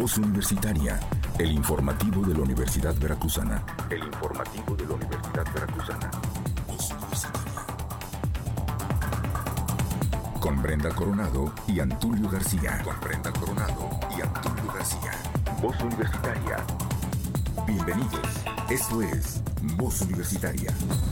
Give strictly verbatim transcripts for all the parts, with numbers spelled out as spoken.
Voz Universitaria, el informativo de la Universidad Veracruzana. El informativo de la Universidad Veracruzana. Voz Universitaria. Con Brenda Coronado y Antulio García. Con Brenda Coronado y Antulio García. Voz Universitaria. Bienvenidos. Esto es Voz Universitaria.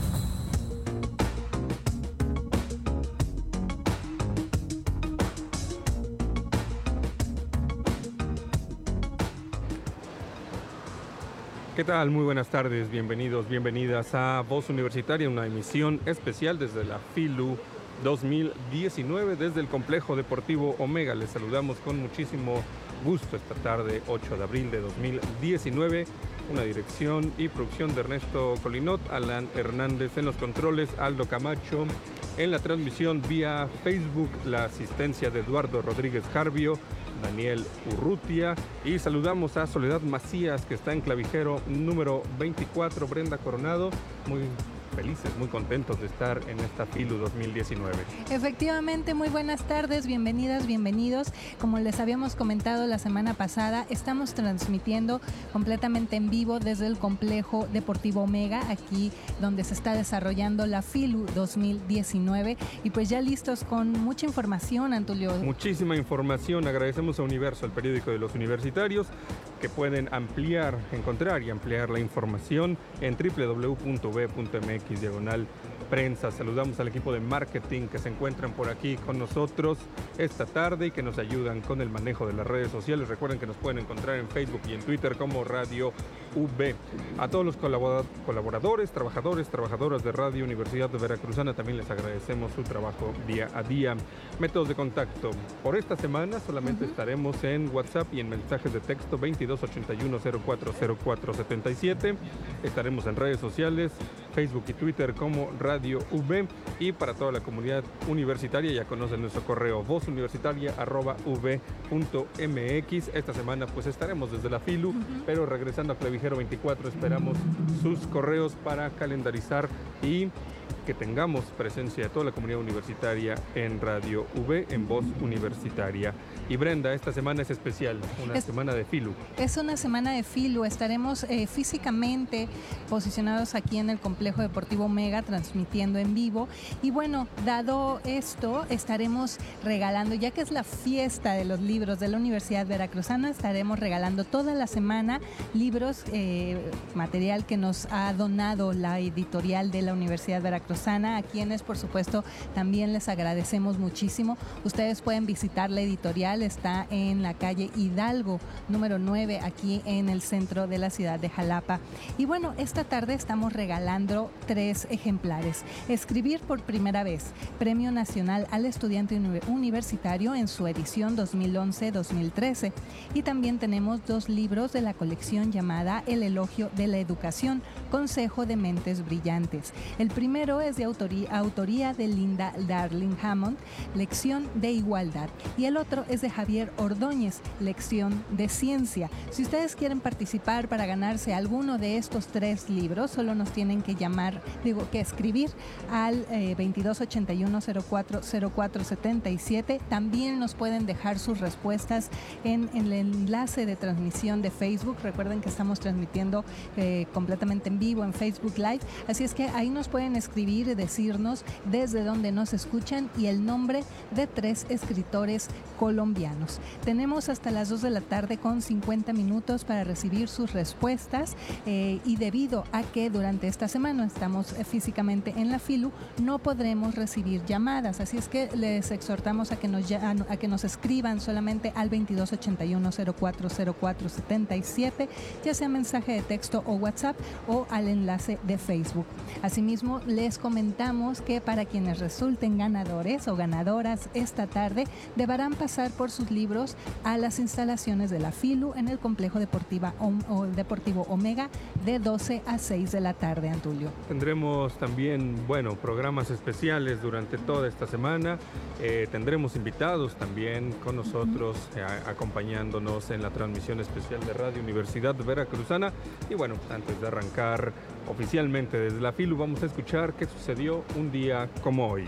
¿Qué tal? Muy buenas tardes, bienvenidos, bienvenidas a Voz Universitaria, una emisión especial desde la FILU dos mil diecinueve, desde el Complejo Deportivo Omega. Les saludamos con muchísimo gusto esta tarde, ocho de abril de dos mil diecinueve, una dirección y producción de Ernesto Colinot, Alan Hernández en los controles, Aldo Camacho en la transmisión vía Facebook, la asistencia de Eduardo Rodríguez Jarvio, Daniel Urrutia, y saludamos a Soledad Macías, que está en clavijero número veinticuatro. Brenda Coronado, muy felices, muy contentos de estar en esta FILU dos mil diecinueve. Efectivamente, muy buenas tardes, bienvenidas, bienvenidos. Como les habíamos comentado la semana pasada, estamos transmitiendo completamente en vivo desde el Complejo Deportivo Omega, aquí donde se está desarrollando la FILU dos mil diecinueve, y pues ya listos con mucha información, Antulio. Muchísima información. Agradecemos a Universo, el periódico de los universitarios, que pueden ampliar, encontrar y ampliar la información en doble u doble u doble u punto u b punto m x diagonal prensa. Saludamos al equipo de marketing que se encuentran por aquí con nosotros esta tarde y que nos ayudan con el manejo de las redes sociales. Recuerden que nos pueden encontrar en Facebook y en Twitter como Radio U B. A todos los colaboradores, trabajadores, trabajadoras de Radio Universidad de Veracruzana también les agradecemos su trabajo día a día. Métodos de contacto. Por esta semana solamente uh-huh. estaremos en WhatsApp y en mensajes de texto veintidós ochenta y uno cero cuatro cero cuatro setenta y siete. Estaremos en redes sociales, Facebook y Twitter como Radio U B, y para toda la comunidad universitaria ya conocen nuestro correo vozuniversitaria arroba u b punto m x. Esta semana pues estaremos desde la FILU, uh-huh. pero regresando a Clavijero veinticuatro esperamos sus correos para calendarizar y que tengamos presencia de toda la comunidad universitaria en Radio U B, en Voz Universitaria. Y Brenda, esta semana es especial, una es, semana de FILU. Es una semana de FILU, estaremos eh, físicamente posicionados aquí en el Complejo Deportivo Omega, transmitiendo en vivo. Y bueno, dado esto, estaremos regalando, ya que es la fiesta de los libros de la Universidad Veracruzana, estaremos regalando toda la semana libros, eh, material que nos ha donado la editorial de la Universidad Veracruzana, a quienes por supuesto también les agradecemos muchísimo. Ustedes pueden visitar la editorial, está en la calle Hidalgo número nueve, aquí en el centro de la ciudad de Jalapa. Y bueno, esta tarde estamos regalando tres ejemplares. Escribir por primera vez, Premio Nacional al Estudiante Universitario en su edición dos mil once dos mil trece. Y también tenemos dos libros de la colección llamada El Elogio de la Educación, Consejo de Mentes Brillantes. El primero es de autoría, autoría de Linda Darling Hammond, Lección de Igualdad, y el otro es de Javier Ordóñez, Lección de Ciencia. Si ustedes quieren participar para ganarse alguno de estos tres libros, solo nos tienen que llamar, digo, que escribir al eh, veintidós ochenta y uno cero cuatro cero cuatro setenta y siete. También nos pueden dejar sus respuestas en, en el enlace de transmisión de Facebook. Recuerden que estamos transmitiendo eh, completamente en vivo en Facebook Live, así es que ahí nos pueden escribir y decirnos desde dónde nos escuchan y el nombre de tres escritores colombianos. Tenemos hasta las dos de la tarde con cincuenta minutos para recibir sus respuestas, eh, y debido a que durante esta semana estamos eh, físicamente en la FILU, no podremos recibir llamadas, así es que les exhortamos a que nos, a, a que nos escriban solamente al veintidós ochenta y uno cero cuatro cero cuatro setenta y siete, ya sea mensaje de texto o WhatsApp o al enlace de Facebook. Asimismo, les comentamos que para quienes resulten ganadores o ganadoras esta tarde, deberán pasar por sus libros a las instalaciones de la FILU en el Complejo Deportiva, o, Deportivo Omega de doce a seis de la tarde, Antulio. Tendremos también, bueno, programas especiales durante toda esta semana. Eh, tendremos invitados también con nosotros, uh-huh. eh, acompañándonos en la transmisión especial de Radio Universidad Veracruzana. Y bueno, antes de arrancar oficialmente desde la FILU, vamos a escuchar qué sucedió un día como hoy.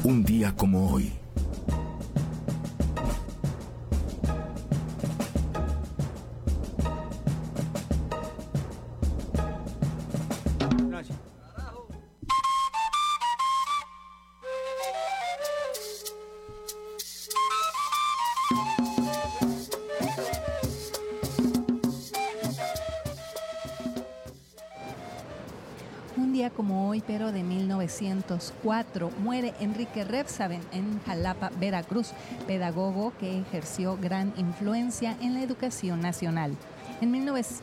Un día como hoy. Un día como hoy, pero de mil novecientos cuatro, muere Enrique Rebsamen en Jalapa, Veracruz, pedagogo que ejerció gran influencia en la educación nacional. En mil novecientos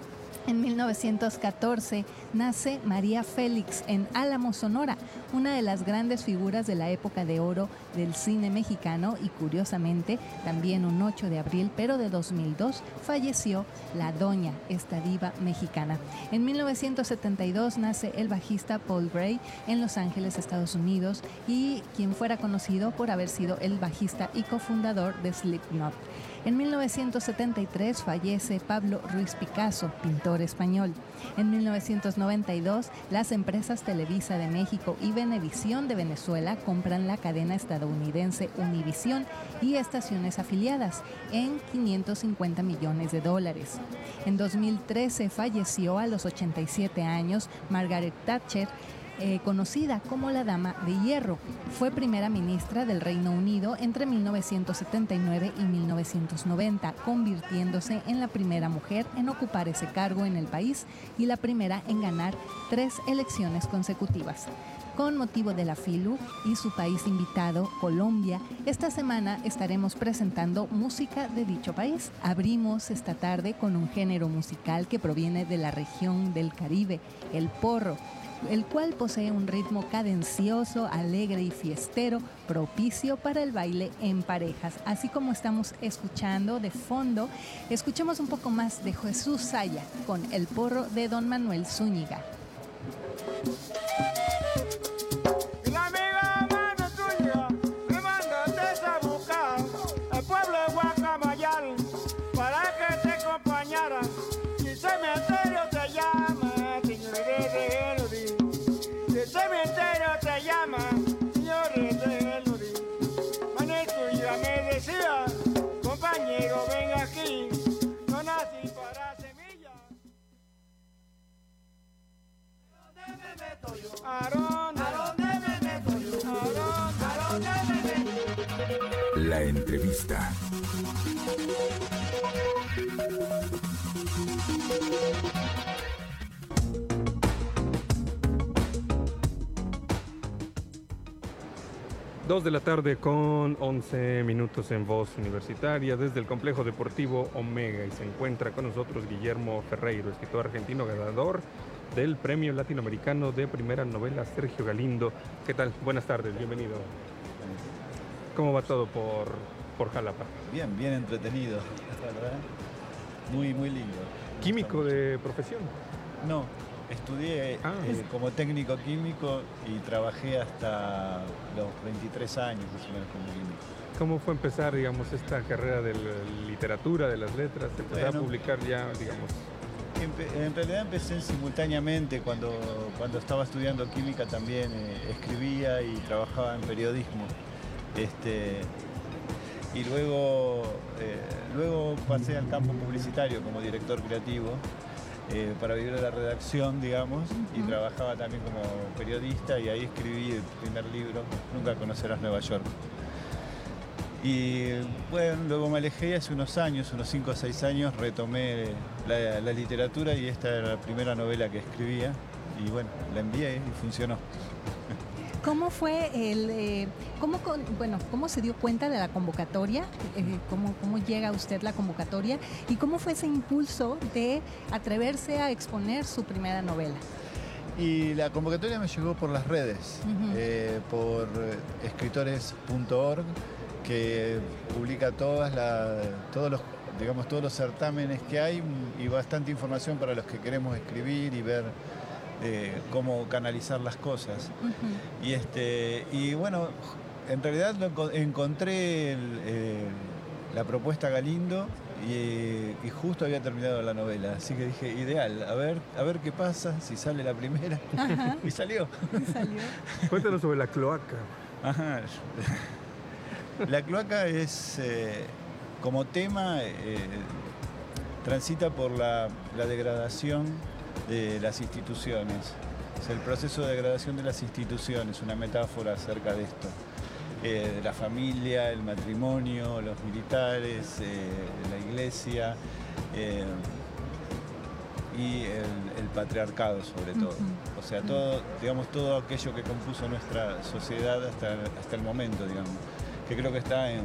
En mil novecientos catorce nace María Félix en Álamo, Sonora, una de las grandes figuras de la época de oro del cine mexicano y curiosamente también un ocho de abril, pero de dos mil dos, falleció la doña, esta diva mexicana. En mil novecientos setenta y dos nace el bajista Paul Gray en Los Ángeles, Estados Unidos, y quien fuera conocido por haber sido el bajista y cofundador de Slipknot. En mil novecientos setenta y tres fallece Pablo Ruiz Picasso, pintor español. En mil novecientos noventa y dos, las empresas Televisa de México y Venevisión de Venezuela compran la cadena estadounidense Univisión y estaciones afiliadas en quinientos cincuenta millones de dólares. En dos mil trece falleció a los ochenta y siete años Margaret Thatcher, Eh, conocida como la Dama de Hierro. Fue primera ministra del Reino Unido entre mil novecientos setenta y nueve y mil novecientos noventa, convirtiéndose en la primera mujer en ocupar ese cargo en el país y la primera en ganar tres elecciones consecutivas. Con motivo de la FILU y su país invitado, Colombia, esta semana estaremos presentando música de dicho país. Abrimos esta tarde con un género musical que proviene de la región del Caribe, el porro, el cual posee un ritmo cadencioso, alegre y fiestero, propicio para el baile en parejas. Así como estamos escuchando de fondo, escuchemos un poco más de Jesús Saya con el porro de Don Manuel Zúñiga. La amiga mano tuya me mandaste a buscar al pueblo de Guacamayal para que te acompañara. Y cementerio te llama, señores de Elodie. El cementerio te llama, señores de Elodie. Manuel tuya me decía, compañero, ven aquí, no nací para semillas. ¿A dónde me meto yo? ¿A dónde? ¿A dónde me meto yo? ¿A dónde? ¿A dónde me meto yo? La entrevista. Dos de la tarde con once minutos en Voz Universitaria desde el Complejo Deportivo Omega, y se encuentra con nosotros Guillermo Ferreiro, escritor argentino ganador del Premio Latinoamericano de Primera Novela Sergio Galindo. ¿Qué tal? Buenas tardes, bienvenido. ¿Cómo va todo por, por Jalapa? Bien, bien entretenido, la verdad. Muy, muy lindo. ¿Químico de profesión? No, estudié Ah. eh, como técnico químico y trabajé hasta los veintitrés años más o menos como químico. ¿Cómo fue empezar, digamos, esta carrera de la literatura, de las letras? Empezar Bueno. a publicar ya, digamos... Empe- en realidad empecé simultáneamente cuando, cuando estaba estudiando química también eh, escribía y trabajaba en periodismo. Este, y luego, eh, luego pasé al campo publicitario como director creativo eh, para vivir de la redacción, digamos, y trabajaba también como periodista y ahí escribí el primer libro, Nunca conocerás Nueva York. Y bueno, luego me alejé y hace unos años, unos cinco o seis años, retomé la, la literatura y esta era la primera novela que escribía y bueno, la envié y funcionó. ¿Cómo fue el, eh, cómo, con- bueno, cómo se dio cuenta de la convocatoria? Eh, ¿cómo, ¿Cómo llega a usted la convocatoria? ¿Y cómo fue ese impulso de atreverse a exponer su primera novela? Y la convocatoria me llegó por las redes, Ujú. eh, por escritores punto org, que publica todas la, todos los, digamos, todos los certámenes que hay y bastante información para los que queremos escribir y ver eh, cómo canalizar las cosas. Ujú. Y, este, y bueno, en realidad lo enco- encontré el- el- la propuesta Galindo y, y justo había terminado la novela, así que dije, ideal, a ver, a ver qué pasa, si sale la primera. Ajá. Y salió. Salió. Cuéntanos sobre La Cloaca. Ajá. La cloaca es, eh, como tema, eh, transita por la, la degradación de las instituciones. Es el proceso de degradación de las instituciones, una metáfora acerca de esto. Eh, de la familia, el matrimonio, los militares, eh, la iglesia eh, y el, el patriarcado sobre todo. Uh-huh. O sea, todo, digamos, todo aquello que compuso nuestra sociedad hasta, hasta el momento, digamos, que creo que está en,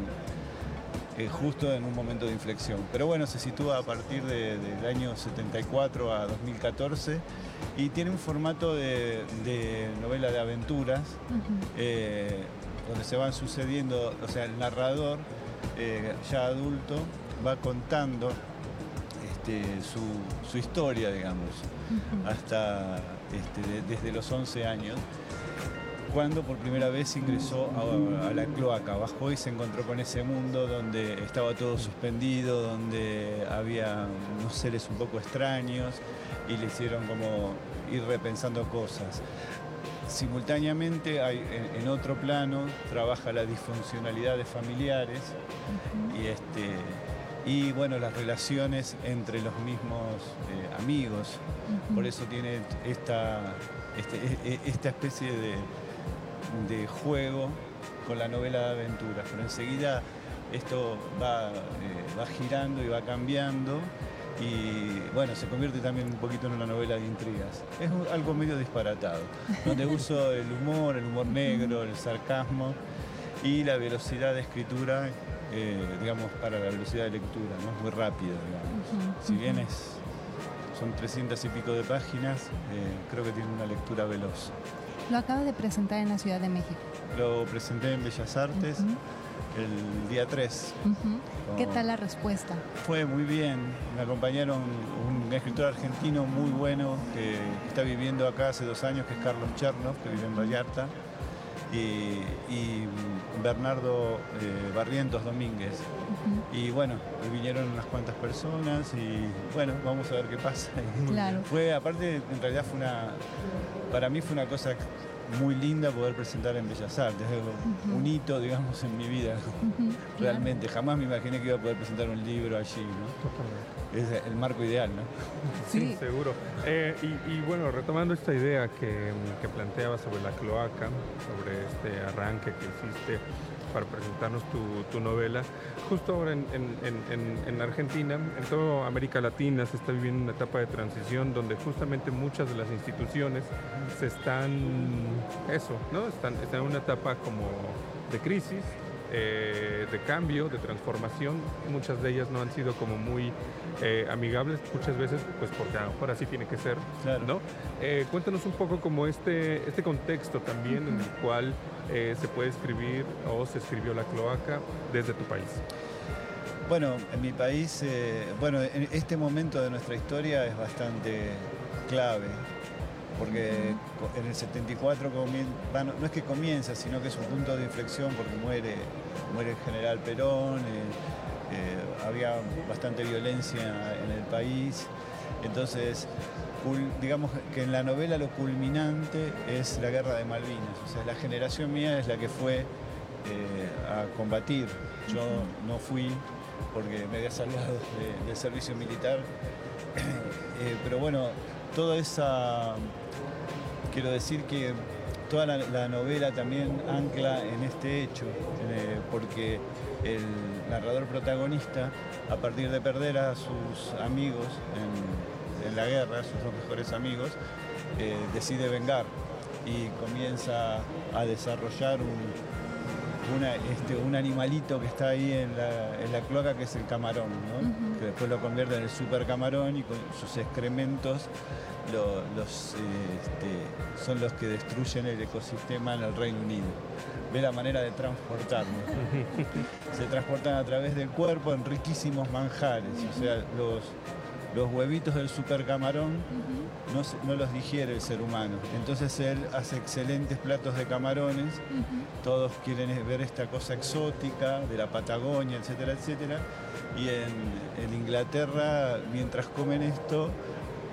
eh, justo en un momento de inflexión. Pero bueno, se sitúa a partir de, del año setenta y cuatro a dos mil catorce y tiene un formato de, de novela de aventuras. Uh-huh. eh, donde se van sucediendo, o sea, el narrador, eh, ya adulto, va contando este, su, su historia, digamos, uh-huh. hasta este, de, desde los once años, cuando por primera vez ingresó a, a la cloaca, bajó y se encontró con ese mundo donde estaba todo suspendido, donde había unos seres un poco extraños y le hicieron como ir repensando cosas. Simultáneamente, hay, en, en otro plano, trabaja la disfuncionalidad de familiares uh-huh. y, este, y bueno, las relaciones entre los mismos eh, amigos. Uh-huh. Por eso tiene esta, este, esta especie de, de juego con la novela de aventuras. Pero enseguida esto va, eh, va girando y va cambiando. Y bueno, se convierte también un poquito en una novela de intrigas. Es un, algo medio disparatado, donde uso el humor, el humor negro, el sarcasmo y la velocidad de escritura, eh, digamos, para la velocidad de lectura, ¿no? Es muy rápido, digamos. Uh-huh. Si bien es, son trescientas y pico de páginas, eh, creo que tiene una lectura veloz. Lo acaba de presentar en la Ciudad de México. Lo presenté en Bellas Artes. Uh-huh. El día tres. Uh-huh. ¿Qué tal la respuesta? Fue muy bien. Me acompañaron un escritor argentino muy bueno que está viviendo acá hace dos años, que es Carlos Chernoff, que vive en Vallarta, y, y Bernardo eh, Barrientos Domínguez. Uh-huh. Y bueno, vinieron unas cuantas personas y bueno, vamos a ver qué pasa. Claro. Fue, aparte, en realidad fue una, para mí fue una cosa muy linda poder presentar en Bellas Artes, es uh-huh. un hito, digamos, en mi vida. Uh-huh. Realmente, jamás me imaginé que iba a poder presentar un libro allí, ¿no? Es el marco ideal, ¿no? Sí, sí, seguro. Eh, y, y bueno, retomando esta idea que, que planteaba sobre la cloaca, sobre este arranque que hiciste para presentarnos tu, tu novela, justo ahora en, en, en, en Argentina, en toda América Latina se está viviendo una etapa de transición donde justamente muchas de las instituciones se están, eso, ¿no? Están, están en una etapa como de crisis, eh, de cambio, de transformación. Muchas de ellas no han sido como muy eh, amigables, muchas veces, pues porque ahora sí tiene que ser, claro. ¿no? Eh, cuéntanos un poco como este, este contexto también uh-huh. en el cual eh, se puede escribir o se escribió La Cloaca desde tu país. Bueno, en mi país, eh, bueno, en este momento de nuestra historia es bastante clave, porque en el setenta y cuatro, bueno, no es que comienza, sino que es un punto de inflexión porque muere, muere el general Perón, eh, eh, había bastante violencia en el país, entonces digamos que en la novela lo culminante es la guerra de Malvinas, o sea, la generación mía es la que fue eh, a combatir, yo no fui porque me había salvado de, del servicio militar, eh, pero bueno, toda esa, quiero decir que toda la, la novela también ancla en este hecho, eh, porque el narrador protagonista, a partir de perder a sus amigos en, en la guerra, sus dos mejores amigos, eh, decide vengar y comienza a desarrollar un, una, este, un animalito que está ahí en la, en la cloaca, que es el camarón, ¿no? Uh-huh. Que después lo convierte en el super camarón y con sus excrementos lo, los, eh, este, son los que destruyen el ecosistema en el Reino Unido. Ve la manera de transportarlo. Se transportan a través del cuerpo en riquísimos manjares, o sea, los, los huevitos del super camarón uh-huh. no, no los digiere el ser humano. Entonces él hace excelentes platos de camarones, uh-huh. todos quieren ver esta cosa exótica de la Patagonia, etcétera, etcétera. Y en, en Inglaterra, mientras comen esto,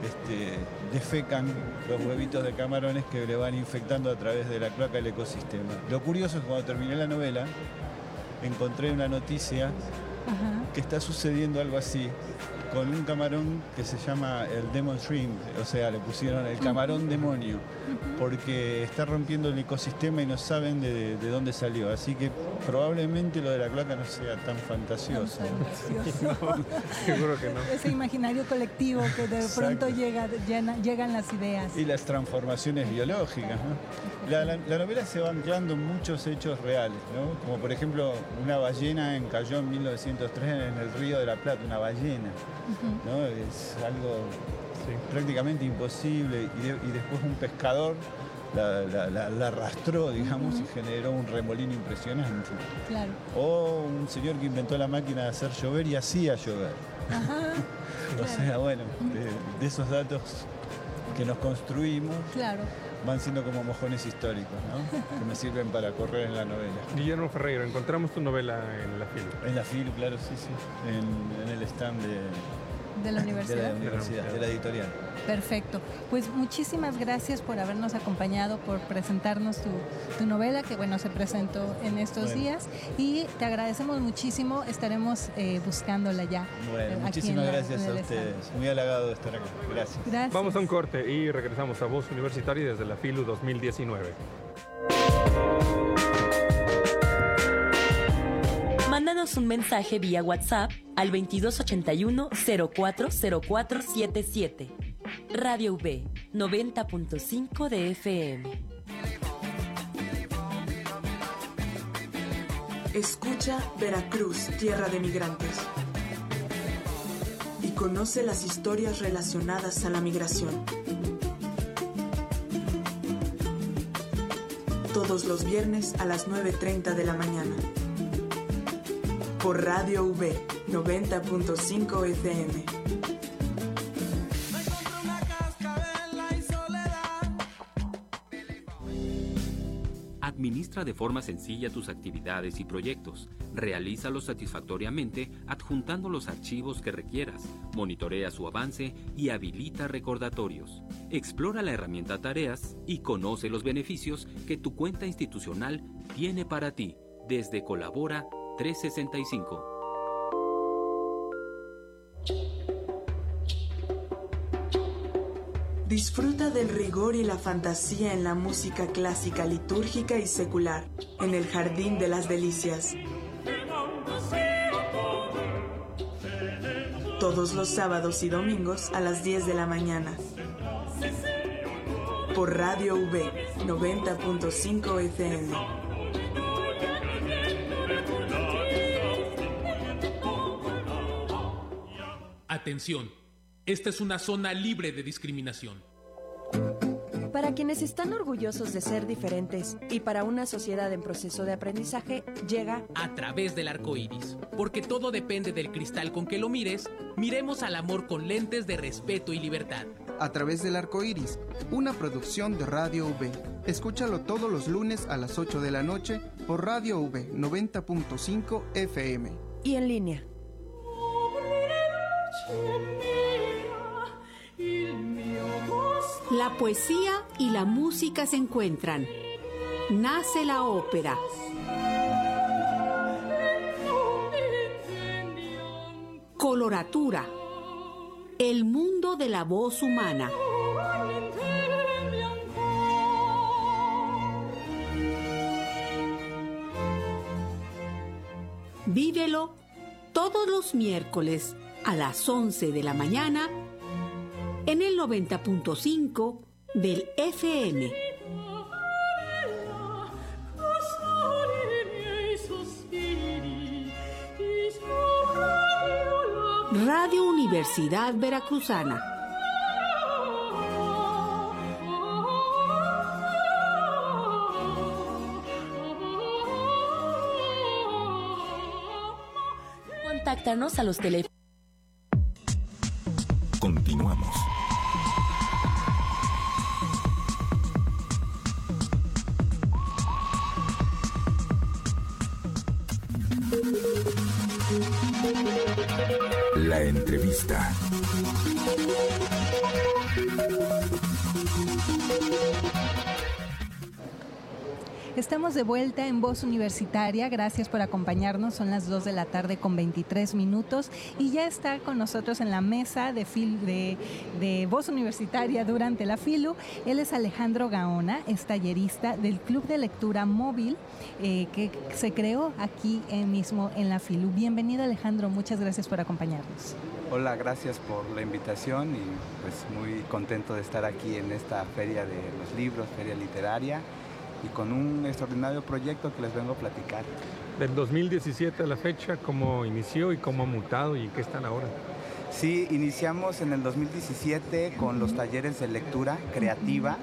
este, defecan los huevitos de camarones que le van infectando a través de la cloaca el ecosistema. Lo curioso es que cuando terminé la novela, encontré una noticia Ajá. que está sucediendo algo así con un camarón que se llama el Demon Shrimp, o sea, le pusieron el camarón demonio, porque está rompiendo el ecosistema y no saben de, de dónde salió. Así que probablemente lo de la cloaca no sea tan fantasioso. Tan fantasioso. No, seguro que no. Ese imaginario colectivo que de Exacto. pronto llega, llena, llegan las ideas. Y las transformaciones biológicas, ¿no? La, la, la novela se va anclando en muchos hechos reales, ¿no? Como por ejemplo, una ballena encalló en mil novecientos tres en el Río de la Plata, una ballena. Uh-huh. ¿No? Es algo sí. prácticamente imposible y, de, y después un pescador la, la, la, la arrastró, digamos, uh-huh. y generó un remolino impresionante. Claro. O un señor que inventó la máquina de hacer llover y hacía llover. Uh-huh. o sea, bueno, de, de esos datos que nos construimos claro. van siendo como mojones históricos, ¿no? que me sirven para correr en la novela. Guillermo Ferreiro, encontramos tu novela en la FILU. En la FILU, claro, sí, sí. En, en el stand de, de la universidad. De la universidad, de la editorial. Perfecto. Pues muchísimas gracias por habernos acompañado, por presentarnos tu, tu novela, que bueno, se presentó en estos bueno. días. Y te agradecemos muchísimo, estaremos eh, buscándola ya. Bueno, eh, muchísimas la, gracias a ustedes. Stand. Muy halagado de estar aquí. Gracias. gracias. Vamos a un corte y regresamos a Voz Universitaria desde la FILU dos mil diecinueve. Mándanos un mensaje vía WhatsApp al veintidós ochenta y uno cero cuatro cero cuatro siete siete. Radio V, noventa punto cinco de F M. Escucha Veracruz, tierra de migrantes. Y conoce las historias relacionadas a la migración. Todos los viernes a las nueve treinta de la mañana. Por Radio V, noventa punto cinco F M. Administra de forma sencilla tus actividades y proyectos. Realízalos satisfactoriamente adjuntando los archivos que requieras. Monitorea su avance y habilita recordatorios. Explora la herramienta Tareas y conoce los beneficios que tu cuenta institucional tiene para ti desde Colabora trescientos sesenta y cinco. Disfruta del rigor y la fantasía en la música clásica, litúrgica y secular, en el Jardín de las Delicias. Todos los sábados y domingos a las diez de la mañana. Por Radio V, noventa punto cinco F M. Atención, esta es una zona libre de discriminación. Para quienes están orgullosos de ser diferentes y para una sociedad en proceso de aprendizaje, llega A Través del Arco Iris. Porque todo depende del cristal con que lo mires, miremos al amor con lentes de respeto y libertad. A Través del Arco Iris, una producción de Radio V. Escúchalo todos los lunes a las ocho de la noche por Radio V noventa punto cinco F M. Y en línea. La poesía y la música se encuentran. Nace la ópera. Coloratura. El mundo de la voz humana. Vívelo todos los miércoles a las once de la mañana en el noventa punto cinco del F M. Radio Universidad Veracruzana. Contáctanos a los teléfonos. Continuamos. La entrevista. Estamos de vuelta en Voz Universitaria, gracias por acompañarnos, son las dos de la tarde con veintitrés minutos y ya está con nosotros en la mesa de, fil, de, de Voz Universitaria durante la FILU. Él es Alejandro Gaona, es tallerista del Club de Lectura Móvil eh, que se creó aquí eh, mismo en la FILU. Bienvenido, Alejandro, muchas gracias por acompañarnos. Hola, gracias por la invitación y pues muy contento de estar aquí en esta feria de los libros, feria literaria, y con un extraordinario proyecto que les vengo a platicar. Del dos mil diecisiete a la fecha, ¿cómo inició y cómo ha mutado y qué están ahora? Sí, iniciamos en el dos mil diecisiete con los talleres de lectura creativa,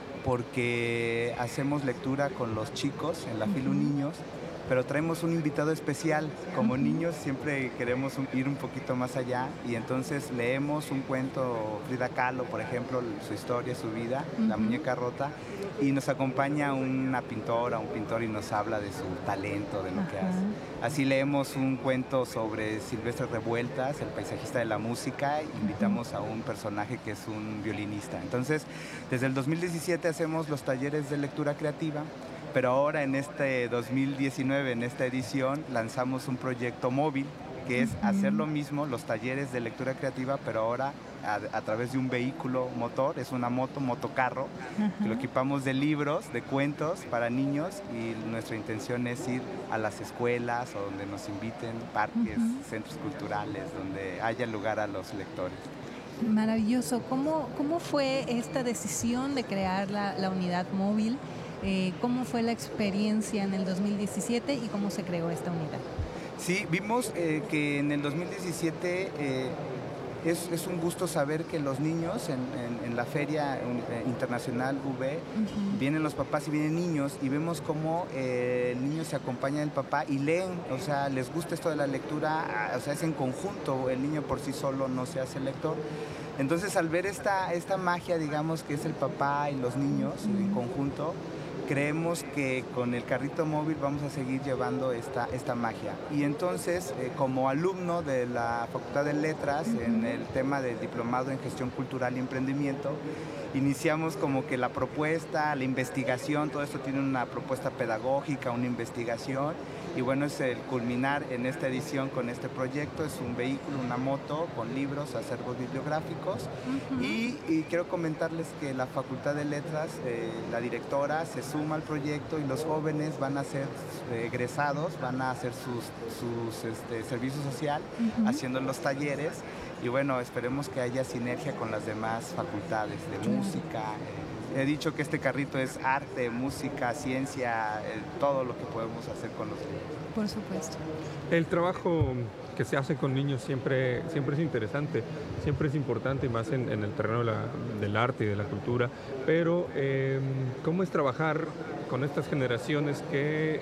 porque hacemos lectura con los chicos en la FILU Niños, pero traemos un invitado especial. Como niños siempre queremos ir un poquito más allá y entonces leemos un cuento, Frida Kahlo, por ejemplo, su historia, su vida, uh-huh. La muñeca rota, y nos acompaña una pintora, un pintor y nos habla de su talento, de lo uh-huh. que hace. Así leemos un cuento sobre Silvestre Revueltas, el paisajista de la música, e invitamos uh-huh. a un personaje que es un violinista. Entonces, desde el dos mil diecisiete hacemos los talleres de lectura creativa, pero ahora en este dos mil diecinueve, en esta edición, lanzamos un proyecto móvil que es uh-huh. hacer lo mismo, los talleres de lectura creativa, pero ahora a, a través de un vehículo motor, es una moto, motocarro, uh-huh. que lo equipamos de libros, de cuentos para niños y nuestra intención es ir a las escuelas o donde nos inviten, parques, uh-huh. centros culturales, donde haya lugar a los lectores. Maravilloso. ¿Cómo, cómo fue esta decisión de crear la, la unidad móvil? Eh, ¿Cómo fue la experiencia en el dos mil diecisiete y cómo se creó esta unidad? Sí, vimos eh, que en el dos mil diecisiete eh, es, es un gusto saber que los niños en, en, en la Feria Internacional U B, uh-huh. vienen los papás y vienen niños y vemos cómo eh, el niño se acompaña del papá y leen, o sea, les gusta esto de la lectura, o sea, es en conjunto, el niño por sí solo no se hace lector. Entonces, al ver esta, esta magia, digamos, que es el papá y los niños uh-huh. en conjunto, creemos que con el carrito móvil vamos a seguir llevando esta, esta magia. Y entonces, eh, como alumno de la Facultad de Letras, uh-huh. en el tema del Diplomado en Gestión Cultural y Emprendimiento, iniciamos como que la propuesta, la investigación, todo esto tiene una propuesta pedagógica, una investigación, y bueno, es el culminar en esta edición con este proyecto, es un vehículo, una moto con libros, acervos bibliográficos, uh-huh. y, y quiero comentarles que la Facultad de Letras, eh, la directora se suma al proyecto y los jóvenes van a ser eh, egresados, van a hacer sus, sus este, servicio social, uh-huh. haciendo los talleres, y bueno, esperemos que haya sinergia con las demás facultades de claro. música. Eh, he dicho que este carrito es arte, música, ciencia, eh, todo lo que podemos hacer con los libros. Por supuesto. El trabajo que se hace con niños siempre, siempre es interesante, siempre es importante, y más en, en el terreno de la, del arte y de la cultura, pero eh, ¿cómo es trabajar con estas generaciones que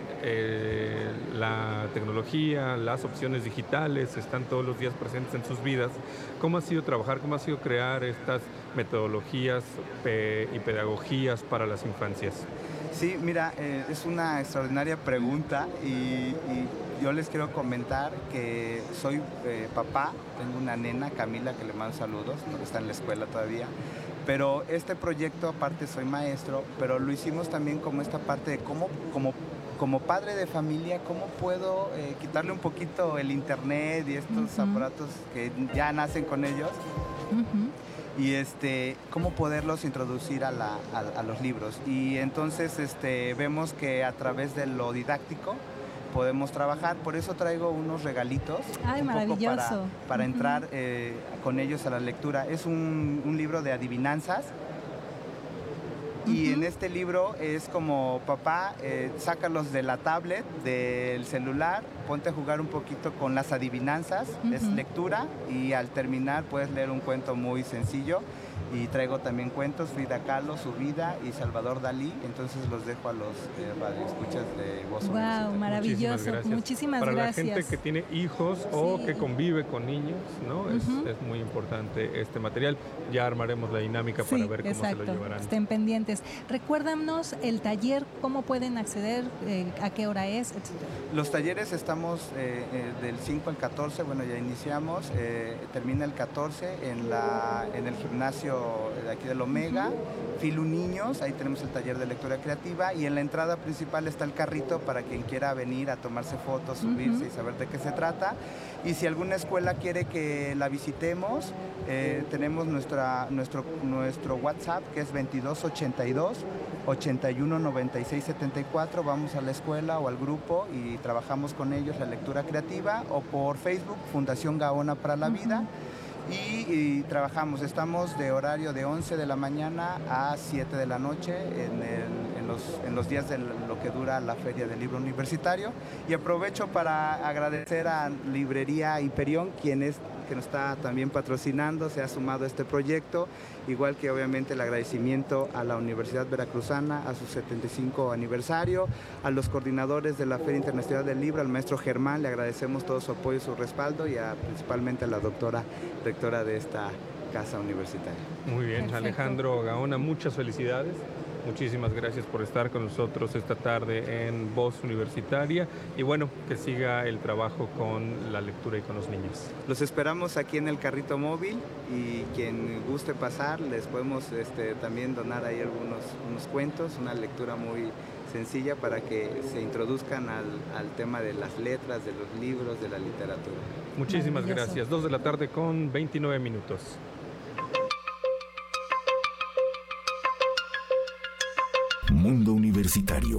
eh, la tecnología, las opciones digitales están todos los días presentes en sus vidas? ¿Cómo ha sido trabajar, cómo ha sido crear estas metodologías pe- y pedagogías para las infancias? Sí, mira, eh, es una extraordinaria pregunta y, y yo les quiero comentar que soy eh, papá, tengo una nena, Camila, que le mando saludos, no está en la escuela todavía, pero este proyecto, aparte soy maestro, pero lo hicimos también como esta parte de cómo, como, como padre de familia, cómo puedo eh, quitarle un poquito el internet y estos uh-huh. aparatos que ya nacen con ellos. Uh-huh. Y este, cómo poderlos introducir a, la, a, a los libros. Y entonces este, vemos que a través de lo didáctico podemos trabajar. Por eso traigo unos regalitos. Ay, un maravilloso. Poco para, para uh-huh. entrar eh, con ellos a la lectura. Es un, un libro de adivinanzas. Y uh-huh. en este libro es como, papá, eh, sácalos de la tablet, del celular, ponte a jugar un poquito con las adivinanzas, uh-huh. es lectura, y al terminar puedes leer un cuento muy sencillo. Y traigo también cuentos, Frida Kahlo, su vida, y Salvador Dalí, entonces los dejo a los eh, radioescuchas de Voz Universitaria. Wow, maravilloso, muchísimas gracias. Muchísimas Para gracias. la gente que tiene hijos sí. o que convive con niños, ¿no? Uh-huh. es, es muy importante este material. Ya armaremos la dinámica sí, para ver cómo exacto. se lo llevarán. Estén pendientes. Recuérdanos el taller, cómo pueden acceder, eh, a qué hora es, etcétera. Los talleres estamos eh, eh, del cinco al catorce, bueno, ya iniciamos, eh, termina el catorce en, la, en el gimnasio colegio de aquí del Omega, Filu Niños, ahí tenemos el taller de lectura creativa, y en la entrada principal está el carrito para quien quiera venir a tomarse fotos, subirse uh-huh. y saber de qué se trata. Y si alguna escuela quiere que la visitemos, eh, tenemos nuestra, nuestro, nuestro WhatsApp, que es veintidós ochenta y dos, ochenta y uno noventa y seis setenta y cuatro. Vamos a la escuela o al grupo y trabajamos con ellos la lectura creativa, o por Facebook, Fundación Gaona para la Vida. Uh-huh. Y, y trabajamos, estamos de horario de once de la mañana a siete de la noche en, el, en, los, en los días de lo que dura la Feria del Libro Universitario. Y aprovecho para agradecer a Librería Hiperión, quien es, que nos está también patrocinando, se ha sumado a este proyecto, igual que obviamente el agradecimiento a la Universidad Veracruzana, a su setenta y cinco aniversario, a los coordinadores de la Feria Internacional del Libro, al maestro Germán, le agradecemos todo su apoyo y su respaldo, y a, principalmente a la doctora rectora de esta casa universitaria. Muy bien, Perfecto. Alejandro Gaona, muchas felicidades. Muchísimas gracias por estar con nosotros esta tarde en Voz Universitaria, y bueno, que siga el trabajo con la lectura y con los niños. Los esperamos aquí en el carrito móvil, y quien guste pasar les podemos este, también donar ahí algunos unos cuentos, una lectura muy sencilla para que se introduzcan al, al tema de las letras, de los libros, de la literatura. Muchísimas gracias. Dos de la tarde con veintinueve minutos. Mundo Universitario.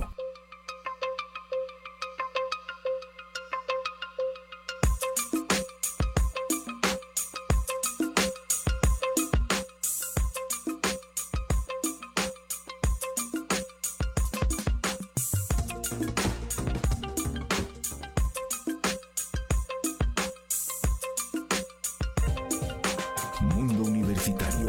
Mundo Universitario.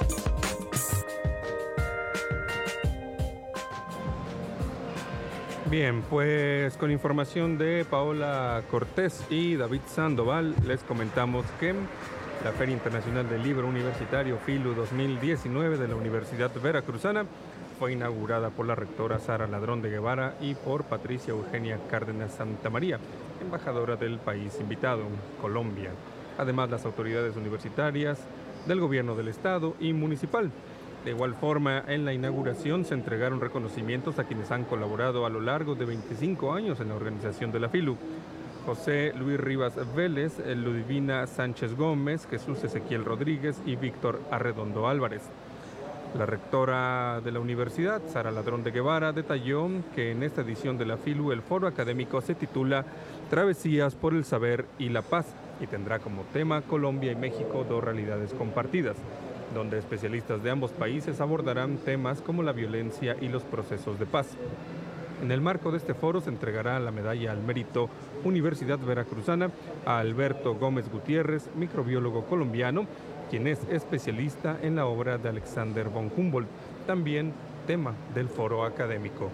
Bien, pues con información de Paola Cortés y David Sandoval, les comentamos que la Feria Internacional del Libro Universitario Filu dos mil diecinueve de la Universidad Veracruzana fue inaugurada por la rectora Sara Ladrón de Guevara y por Patricia Eugenia Cárdenas Santamaría, embajadora del país invitado, Colombia. Además, las autoridades universitarias del gobierno del estado y municipal. De igual forma, en la inauguración se entregaron reconocimientos a quienes han colaborado a lo largo de veinticinco años en la organización de la Filu. José Luis Rivas Vélez, Ludivina Sánchez Gómez, Jesús Ezequiel Rodríguez y Víctor Arredondo Álvarez. La rectora de la universidad, Sara Ladrón de Guevara, detalló que en esta edición de la Filu el foro académico se titula Travesías por el Saber y la Paz y tendrá como tema Colombia y México, dos realidades compartidas, donde especialistas de ambos países abordarán temas como la violencia y los procesos de paz. En el marco de este foro se entregará la medalla al mérito Universidad Veracruzana a Alberto Gómez Gutiérrez, microbiólogo colombiano, quien es especialista en la obra de Alexander von Humboldt, también tema del foro académico.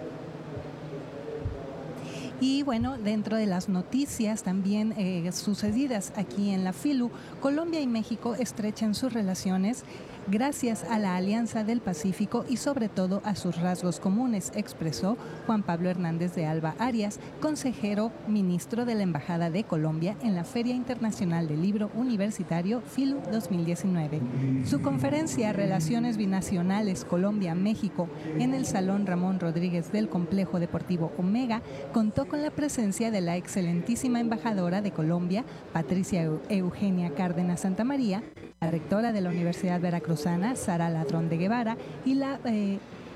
Y bueno, dentro de las noticias también eh, sucedidas aquí en la Filu, Colombia y México estrechan sus relaciones gracias a la Alianza del Pacífico y sobre todo a sus rasgos comunes, expresó Juan Pablo Hernández de Alba Arias, consejero ministro de la Embajada de Colombia en la Feria Internacional del Libro Universitario Filu dos mil diecinueve. Su conferencia Relaciones Binacionales Colombia-México en el Salón Ramón Rodríguez del Complejo Deportivo Omega contó con la presencia de la excelentísima embajadora de Colombia, Patricia Eugenia Cárdenas Santamaría, la rectora de la Universidad Veracruzana, Sara Ladrón de Guevara, y la, eh,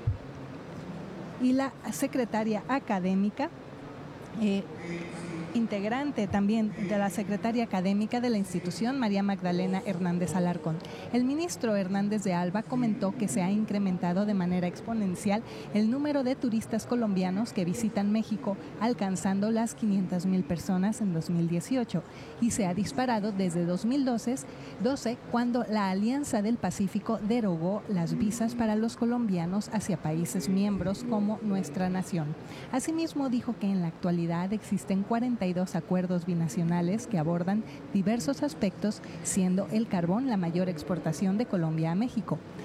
y la secretaria académica, eh, integrante también de la secretaria académica de la institución, María Magdalena Hernández Alarcón. El ministro Hernández de Alba comentó que se ha incrementado de manera exponencial el número de turistas colombianos que visitan México, alcanzando las quinientas mil personas en dos mil dieciocho, y se ha disparado desde dos mil doce, cuando la Alianza del Pacífico derogó las visas para los colombianos hacia países miembros como nuestra nación. Asimismo, dijo que en la actualidad existen cuarenta y dos acuerdos binacionales que abordan diversos aspectos, siendo el carbón la mayor exportación de Colombia a México.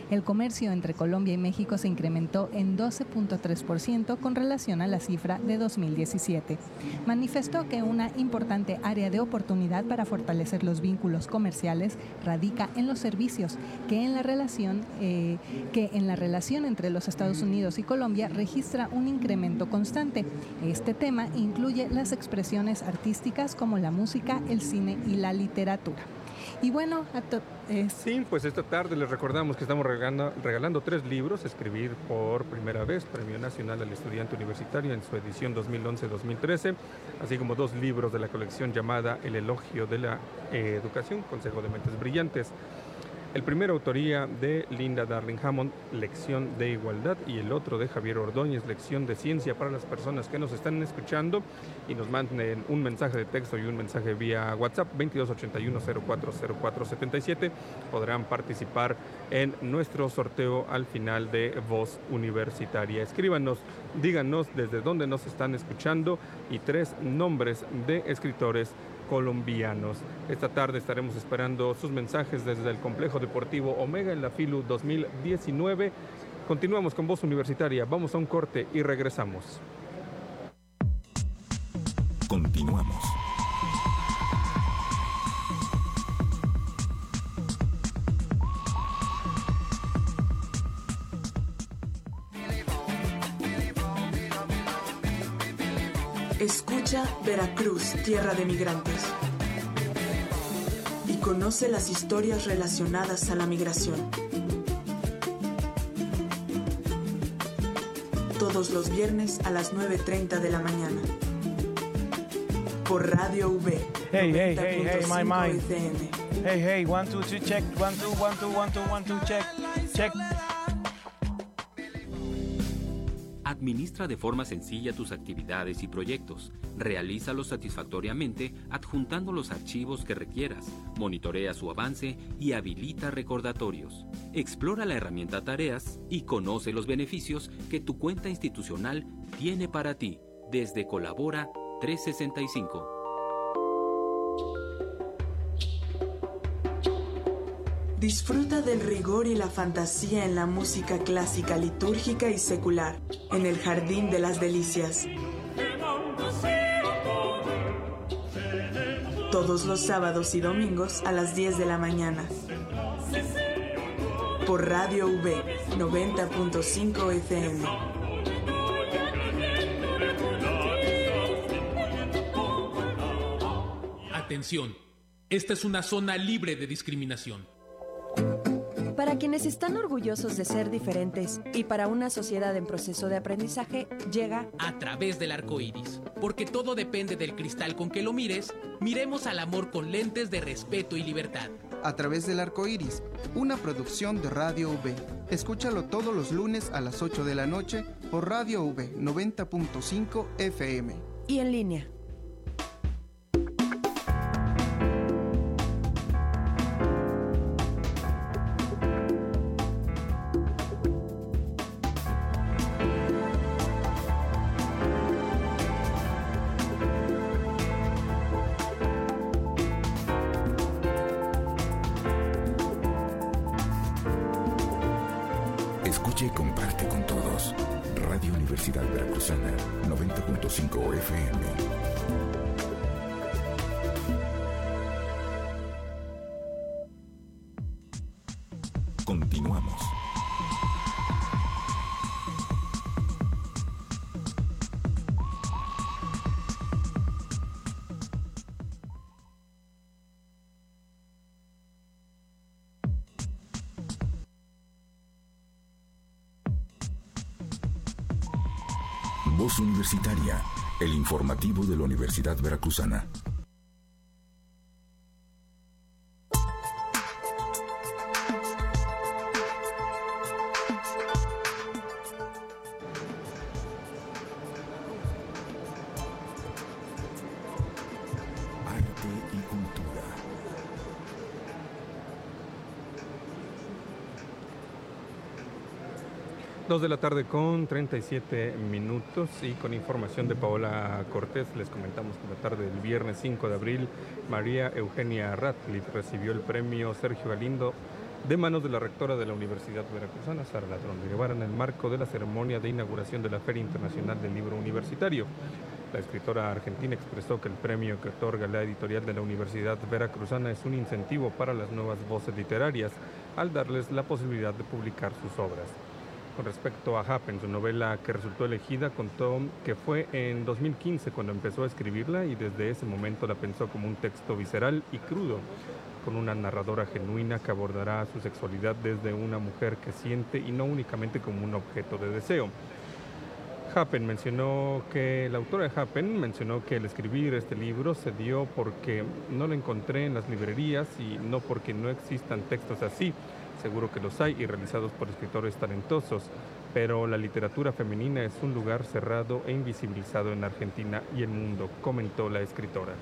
El comercio entre Colombia y México se incrementó en doce punto tres por ciento con relación a la cifra de dos mil diecisiete. Manifestó que una importante área de oportunidad para fortalecer los vínculos comerciales radica en los servicios, que en la relación, eh, que en la relación entre los Estados Unidos y Colombia registra un incremento constante. Este tema incluye las expresiones artísticas como la música, el cine y la literatura. Y bueno, a to- es... Sí, pues esta tarde les recordamos que estamos regalando, regalando tres libros, Escribir por primera vez, Premio Nacional al Estudiante Universitario en su edición dos mil once dos mil trece, así como dos libros de la colección llamada El Elogio de la eh, Educación, Consejo de Mentes Brillantes. El primero, autoría de Linda Darling Hammond, Lección de Igualdad, y el otro de Javier Ordóñez, Lección de Ciencia. Para las personas que nos están escuchando y nos manden un mensaje de texto y un mensaje vía WhatsApp, veintidós ochenta y uno cero cuatro cero cuatro setenta y siete, podrán participar en nuestro sorteo al final de Voz Universitaria. Escríbanos, díganos desde dónde nos están escuchando y tres nombres de escritores colombianos. Esta tarde estaremos esperando sus mensajes desde el Complejo Deportivo Omega en la FILU dos mil diecinueve. Continuamos con Voz Universitaria, vamos a un corte y regresamos. Continuamos. Escucha Veracruz, tierra de migrantes. Y conoce las historias relacionadas a la migración. Todos los viernes a las nueve treinta de la mañana. Por Radio V. Hey, hey, hey, hey, my mind. F M. Hey, hey, one, two, three, check. One, two, one, two, one, two, one, two, check. Check. Administra de forma sencilla tus actividades y proyectos. Realízalos satisfactoriamente adjuntando los archivos que requieras. Monitorea su avance y habilita recordatorios. Explora la herramienta Tareas y conoce los beneficios que tu cuenta institucional tiene para ti desde Colabora trescientos sesenta y cinco. Disfruta del rigor y la fantasía en la música clásica, litúrgica y secular, en el Jardín de las Delicias. Todos los sábados y domingos a las diez de la mañana. Por Radio V noventa punto cinco F M. Atención, esta es una zona libre de discriminación. Para quienes están orgullosos de ser diferentes y para una sociedad en proceso de aprendizaje, llega A través del arco iris. Porque todo depende del cristal con que lo mires, miremos al amor con lentes de respeto y libertad. A través del arco iris, una producción de Radio V. Escúchalo todos los lunes a las ocho de la noche por Radio V noventa punto cinco F M. y en línea. Escuche y comparte con todos. Radio Universidad Veracruzana, noventa punto cinco F M. Continuamos. Voz Universitaria, el informativo de la Universidad Veracruzana. Arte y cultura. Dos de la tarde con treinta y siete minutos y con información de Paola Cortés les comentamos que la tarde del viernes cinco de abril María Eugenia Ratcliffe recibió el premio Sergio Galindo de manos de la rectora de la Universidad Veracruzana, Sara Ladrón de Guevara, en el marco de la ceremonia de inauguración de la Feria Internacional del Libro Universitario. La escritora argentina expresó que el premio que otorga la editorial de la Universidad Veracruzana es un incentivo para las nuevas voces literarias, al darles la posibilidad de publicar sus obras. Con respecto a Happen, su novela que resultó elegida, contó que fue en dos mil quince cuando empezó a escribirla y desde ese momento la pensó como un texto visceral y crudo, con una narradora genuina que abordará su sexualidad desde una mujer que siente y no únicamente como un objeto de deseo. Happen mencionó que, la autora de Happen mencionó que el escribir este libro se dio porque no lo encontré en las librerías y no porque no existan textos así. Seguro que los hay y realizados por escritores talentosos, pero la literatura femenina es un lugar cerrado e invisibilizado en Argentina y el mundo, comentó la escritora.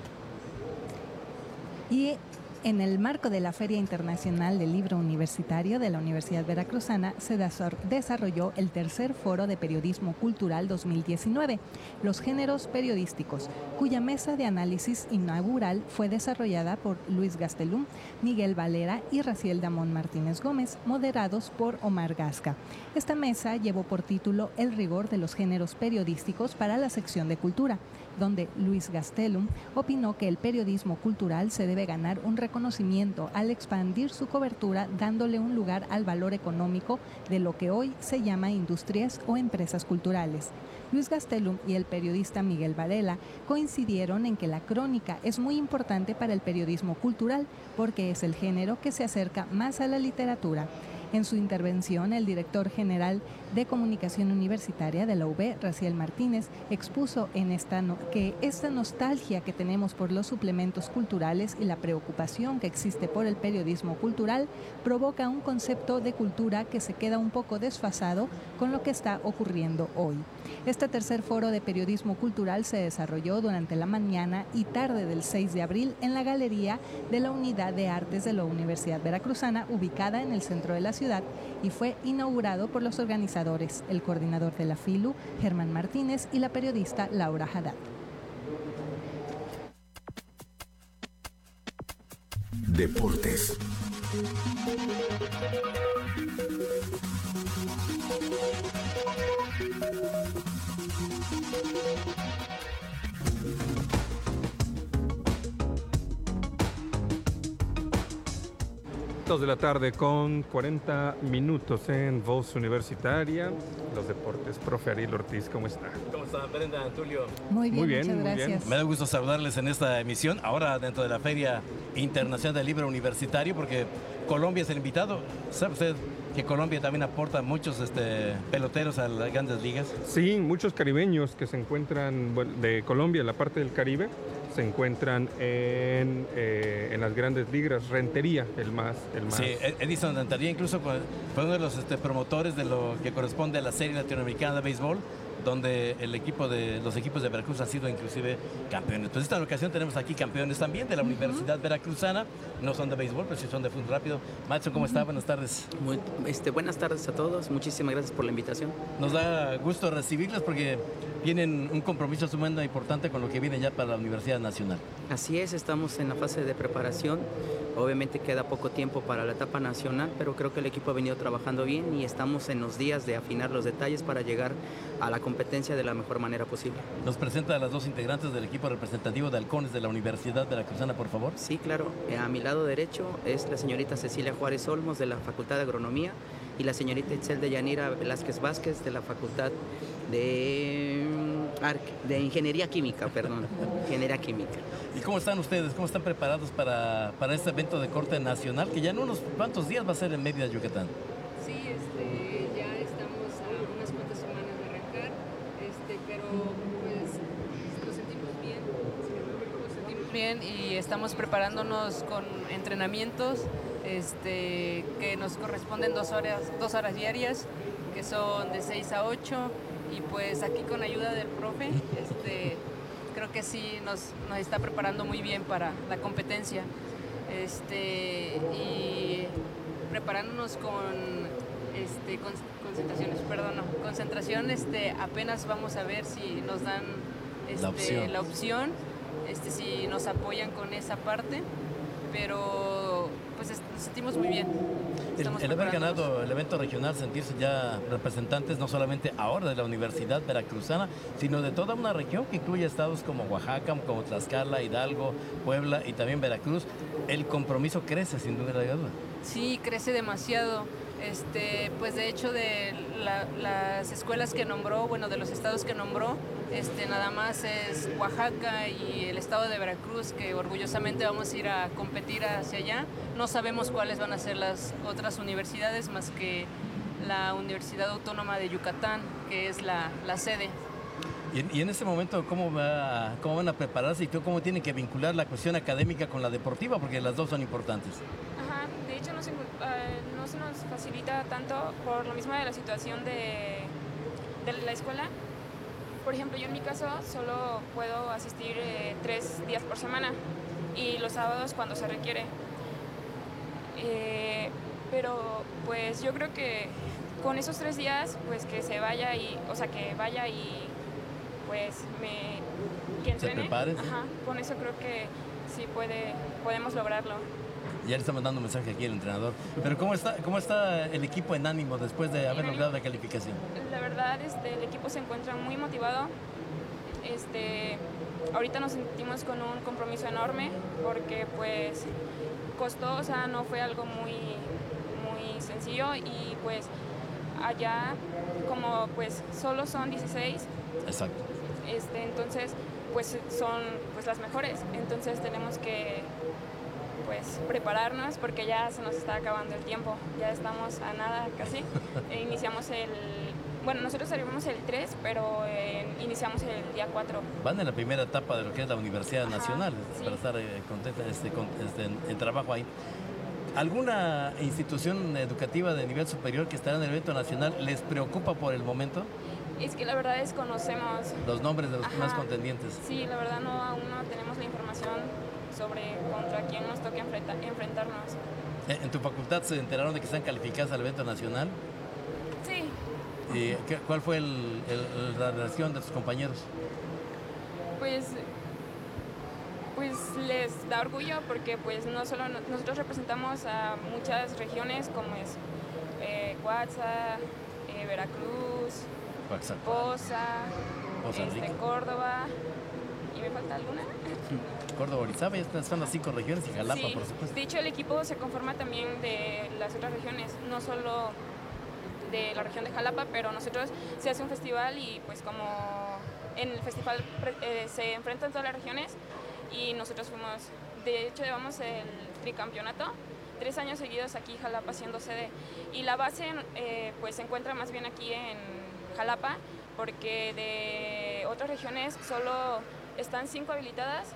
Y en el marco de la Feria Internacional del Libro Universitario de la Universidad Veracruzana se desarrolló el tercer Foro de Periodismo Cultural dos mil diecinueve, Los Géneros Periodísticos, cuya mesa de análisis inaugural fue desarrollada por Luis Gastelum, Miguel Valera y Raciel Damón Martínez Gómez, moderados por Omar Gasca. Esta mesa llevó por título El rigor de los géneros periodísticos para la sección de cultura, donde Luis Gastelum opinó que el periodismo cultural se debe ganar un reconocimiento al expandir su cobertura, dándole un lugar al valor económico de lo que hoy se llama industrias o empresas culturales. Luis Gastelum y el periodista Miguel Varela coincidieron en que la crónica es muy importante para el periodismo cultural porque es el género que se acerca más a la literatura. En su intervención, el director general de Comunicación Universitaria de la U B, Raciel Martínez, expuso en esta no, que esta nostalgia que tenemos por los suplementos culturales y la preocupación que existe por el periodismo cultural provoca un concepto de cultura que se queda un poco desfasado con lo que está ocurriendo hoy. Este tercer foro de periodismo cultural se desarrolló durante la mañana y tarde del seis de abril en la galería de la Unidad de Artes de la Universidad Veracruzana, ubicada en el centro de la ciudad, y fue inaugurado por los organizadores, el coordinador de la FILU, Germán Martínez, y la periodista Laura Haddad. Deportes. Dos de la tarde con cuarenta minutos en Voz Universitaria. Los deportes. Profe Ariel Ortiz, ¿cómo está? ¿Cómo está, Brenda, Tulio? Muy bien, muy bien, muchas muy gracias. bien. Me da gusto saludarles en esta emisión, ahora dentro de la Feria Internacional del Libro Universitario, porque Colombia es el invitado. ¿Sabe usted que Colombia también aporta muchos este, peloteros a las grandes ligas? Sí, muchos caribeños que se encuentran bueno, de Colombia, en la parte del Caribe, se encuentran en, eh, en las grandes ligas. Rentería, el más... El más... Sí, Edison Rentería incluso fue uno de los este, promotores de lo que corresponde a la Serie Latinoamericana de Béisbol, donde el equipo de los equipos de Veracruz han sido inclusive campeones. Pues esta ocasión tenemos aquí campeones también de la uh-huh. Universidad Veracruzana. No son de béisbol, pero sí son de fútbol rápido. Macho, ¿cómo uh-huh. está? Buenas tardes. Muy, este, buenas tardes a todos. Muchísimas gracias por la invitación. Nos da gusto recibirlos porque tienen un compromiso sumamente importante con lo que viene ya para la Universidad Nacional. Así es, estamos en la fase de preparación. Obviamente queda poco tiempo para la etapa nacional, pero creo que el equipo ha venido trabajando bien y estamos en los días de afinar los detalles para llegar a la competencia de la mejor manera posible. ¿Nos presenta a las dos integrantes del equipo representativo de halcones de la Universidad Veracruzana, por favor? Sí, claro. A mi lado derecho es la señorita Cecilia Juárez Olmos de la Facultad de Agronomía y la señorita Itzel de Yanira Velázquez Vázquez de la Facultad de, de Ingeniería Química, perdón, Ingeniería Química. ¿Y cómo están ustedes? ¿Cómo están preparados para, para este evento de corte nacional que ya en unos cuantos días va a ser en Mérida, Yucatán? Sí, este, ya estamos a unas cuantas semanas de arrancar, este, pero pues nos sentimos bien, nos sentimos bien y estamos preparándonos con entrenamientos este, que nos corresponden dos horas, dos horas diarias, que son de seis a ocho, y pues aquí con ayuda del profe, este, creo que sí nos, nos está preparando muy bien para la competencia. Este, y preparándonos con este, con, concentraciones, perdón, no, concentración, este, apenas vamos a ver si nos dan este, la opción, la opción este, si nos apoyan con esa parte, pero pues est- nos sentimos muy bien. El, Estamos el haber preparándonos. ganado el evento regional, sentirse ya representantes no solamente ahora de la Universidad Veracruzana, sino de toda una región que incluye estados como Oaxaca, como Tlaxcala, Hidalgo, Puebla y también Veracruz, el compromiso crece sin duda alguna. Sí, crece demasiado. Este, pues de hecho de la- las escuelas que nombró, bueno, de los estados que nombró, este, nada más es Oaxaca y el estado de Veracruz, que orgullosamente vamos a ir a competir hacia allá. No sabemos cuáles van a ser las otras universidades más que la Universidad Autónoma de Yucatán, que es la, la sede. Y en, y en este momento, ¿cómo, va, ¿cómo van a prepararse y cómo tienen que vincular la cuestión académica con la deportiva? Porque las dos son importantes. Ajá, de hecho no se, eh, no se nos facilita tanto por lo mismo de la situación de, de la escuela. Por ejemplo, yo en mi caso solo puedo asistir eh, tres días por semana y los sábados cuando se requiere. Eh, pero pues yo creo que con esos tres días, pues que se vaya y, o sea, que vaya y pues me que entrene. Se prepare. Ajá, con eso creo que sí puede, podemos lograrlo. Ya le estamos dando un mensaje aquí al entrenador. Pero ¿cómo está, cómo está el equipo en ánimo después de haber logrado la calificación? La verdad, este, el equipo se encuentra muy motivado. Este, ahorita nos sentimos con un compromiso enorme porque pues costó, o sea, no fue algo muy, muy sencillo y pues allá como pues solo son dieciséis. Exacto. Este, entonces pues son pues las mejores. Entonces tenemos que pues prepararnos porque ya se nos está acabando el tiempo, ya estamos a nada casi. E iniciamos el, bueno, nosotros salimos el tres, pero eh, iniciamos el día cuatro. Van en la primera etapa de lo que es la Universidad Ajá, Nacional, sí. para estar eh, contenta este, con, este, en, en trabajo ahí. ¿Alguna institución educativa de nivel superior que estará en el evento nacional les preocupa por el momento? Es que la verdad desconocemos Los nombres de los Ajá. más contendientes. Sí, la verdad no, aún no tenemos la información sobre contra quién nos toca enfrenta- enfrentarnos. Eh, ¿En tu facultad se enteraron de que están calificadas al evento nacional? Sí, ¿Y qué- cuál fue el- el- la relación de tus compañeros? pues, pues les da orgullo porque pues no solo no- nosotros representamos a muchas regiones como es eh, Coaxa, eh, Veracruz, Coaxacualco. Poza, Poza este, Rica. Córdoba, ¿y me falta alguna? Córdoba, Orizaba, estas son las cinco regiones y Jalapa, Sí, por supuesto. de hecho el equipo se conforma también de las otras regiones, no solo de la región de Jalapa, pero nosotros se hace un festival y pues como en el festival pre- eh, se enfrentan todas las regiones y nosotros fuimos, de hecho llevamos el tricampeonato, tres años seguidos aquí Jalapa siendo sede y la base eh, pues se encuentra más bien aquí en Jalapa porque de otras regiones solo están cinco habilitadas